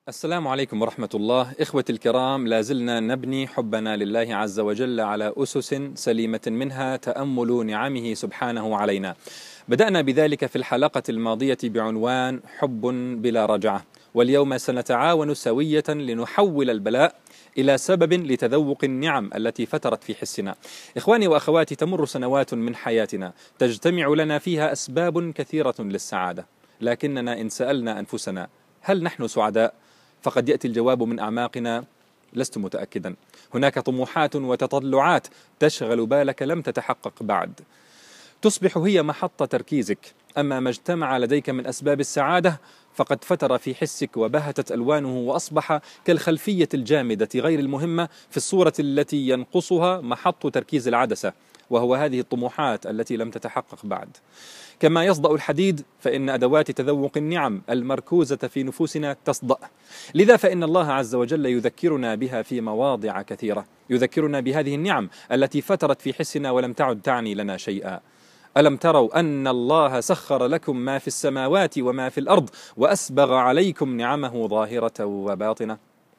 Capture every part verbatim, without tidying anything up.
السلام عليكم ورحمة الله. إخوتي الكرام، لازلنا نبني حبنا لله عز وجل على أسس سليمة، منها تأمل نعمه سبحانه علينا. بدأنا بذلك في الحلقة الماضية بعنوان حب بلا رجعة، واليوم سنتعاون سوية لنحول البلاء إلى سبب لتذوق النعم التي فترت في حسنا. إخواني وأخواتي، تمر سنوات من حياتنا تجتمع لنا فيها أسباب كثيرة للسعادة، لكننا إن سألنا أنفسنا هل نحن سعداء؟ فقد يأتي الجواب من أعماقنا: لست متأكدا. هناك طموحات وتطلعات تشغل بالك لم تتحقق بعد، تصبح هي محط تركيزك. أما ما اجتمع لديك من أسباب السعادة فقد فتر في حسك وبهتت ألوانه، وأصبح كالخلفية الجامدة غير المهمة في الصورة التي ينقصها محط تركيز العدسة، وهو هذه الطموحات التي لم تتحقق بعد. كما يصدأ الحديد فإن أدوات تذوق النعم المركوزة في نفوسنا تصدأ. لذا فإن الله عز وجل يذكرنا بها في مواضع كثيرة، يذكرنا بهذه النعم التي فترت في حسنا ولم تعد تعني لنا شيئا. ألم تروا أن الله سخر لكم ما في السماوات وما في الأرض وأسبغ عليكم نعمه ظاهرة وباطنة؟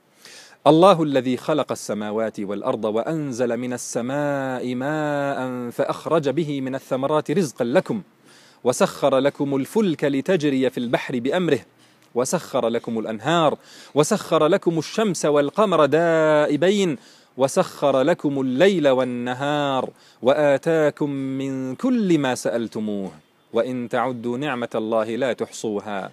الله الذي خلق السماوات والأرض وأنزل من السماء ماء فأخرج به من الثمرات رزقا لكم، وسخر لكم الفلك لتجري في البحر بأمره، وسخر لكم الأنهار، وسخر لكم الشمس والقمر دائبين، وسخر لكم الليل والنهار، وآتاكم من كل ما سألتموه، وإن تعدوا نعمة الله لا تحصوها،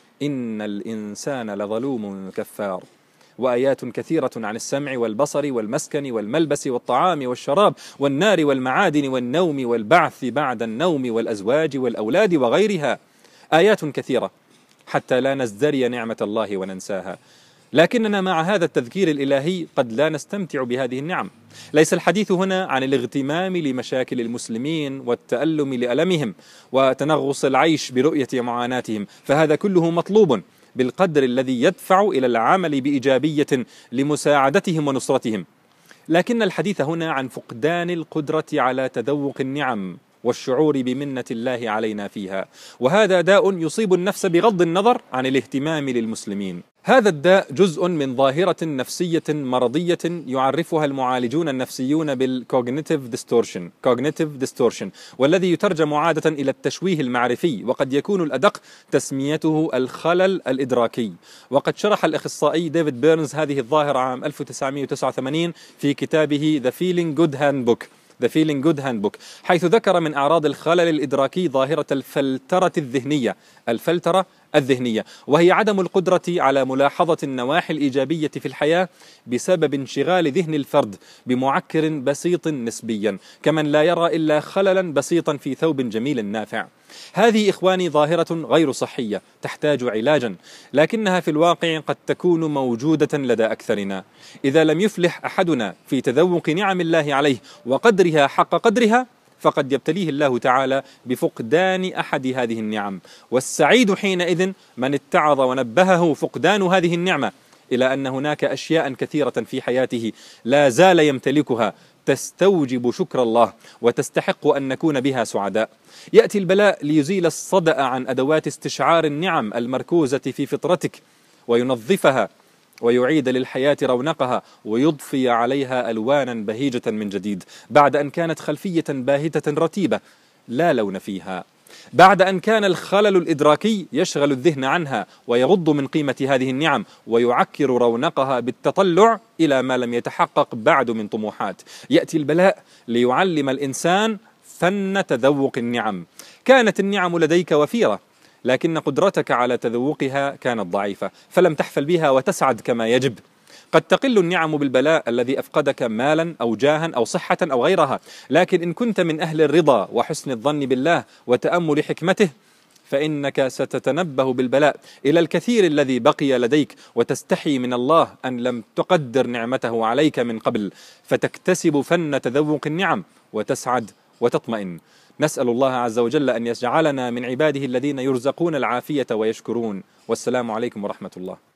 إن الإنسان لظلوم كفار. وآيات كثيرة عن السمع والبصر والمسكن والملبس والطعام والشراب والنار والمعادن والنوم والبعث بعد النوم والأزواج والأولاد وغيرها، آيات كثيرة حتى لا نزدري نعمة الله وننساها. لكننا مع هذا التذكير الإلهي قد لا نستمتع بهذه النعم. ليس الحديث هنا عن الاغتمام لمشاكل المسلمين والتألم لألمهم وتنغص العيش برؤية معاناتهم، فهذا كله مطلوب بالقدر الذي يدفع إلى العمل بإيجابية لمساعدتهم ونصرتهم. لكن الحديث هنا عن فقدان القدرة على تذوق النعم والشعور بمنة الله علينا فيها، وهذا داء يصيب النفس بغض النظر عن الاهتمام للمسلمين. هذا الداء جزء من ظاهرة نفسية مرضية يعرفها المعالجون النفسيون بالكوغنيتيف ديستورشن كوغنيتيف ديستورشن والذي يترجم عادة إلى التشويه المعرفي، وقد يكون الأدق تسميته الخلل الإدراكي. وقد شرح الأخصائي ديفيد بيرنز هذه الظاهرة عام ألف وتسعمئة وتسعة وثمانين في كتابه The Feeling Good Handbook The Feeling Good Handbook، حيث ذكر من أعراض الخلل الإدراكي ظاهرة الفلترة الذهنية الفلترة الذهنية وهي عدم القدرة على ملاحظة النواحي الإيجابية في الحياة بسبب انشغال ذهن الفرد بمعكر بسيط نسبيا، كمن لا يرى إلا خللا بسيطا في ثوب جميل نافع. هذه إخواني ظاهرة غير صحية تحتاج علاجا، لكنها في الواقع قد تكون موجودة لدى أكثرنا. إذا لم يفلح أحدنا في تذوق نعم الله عليه وقدرها حق قدرها فقد يبتليه الله تعالى بفقدان أحد هذه النعم، والسعيد حينئذ من اتعظ ونبهه فقدان هذه النعمة إلى أن هناك أشياء كثيرة في حياته لا زال يمتلكها تستوجب شكر الله وتستحق أن نكون بها سعداء. يأتي البلاء ليزيل الصدأ عن أدوات استشعار النعم المركوزة في فطرتك وينظفها ويعيد للحياة رونقها ويضفي عليها ألوانا بهيجة من جديد، بعد أن كانت خلفية باهتة رتيبة لا لون فيها، بعد أن كان الخلل الإدراكي يشغل الذهن عنها ويغض من قيمة هذه النعم ويعكر رونقها بالتطلع إلى ما لم يتحقق بعد من طموحات. يأتي البلاء ليعلم الإنسان فن تذوق النعم. كانت النعم لديك وفيرة، لكن قدرتك على تذوقها كانت ضعيفة، فلم تحفل بها وتسعد كما يجب. قد تقل النعم بالبلاء الذي أفقدك مالا أو جاها أو صحة أو غيرها، لكن إن كنت من أهل الرضا وحسن الظن بالله وتأمل حكمته فإنك ستتنبه بالبلاء إلى الكثير الذي بقي لديك، وتستحي من الله أن لم تقدر نعمته عليك من قبل، فتكتسب فن تذوق النعم وتسعد وتطمئن. نسأل الله عز وجل أن يجعلنا من عباده الذين يرزقون العافية ويشكرون. والسلام عليكم ورحمة الله.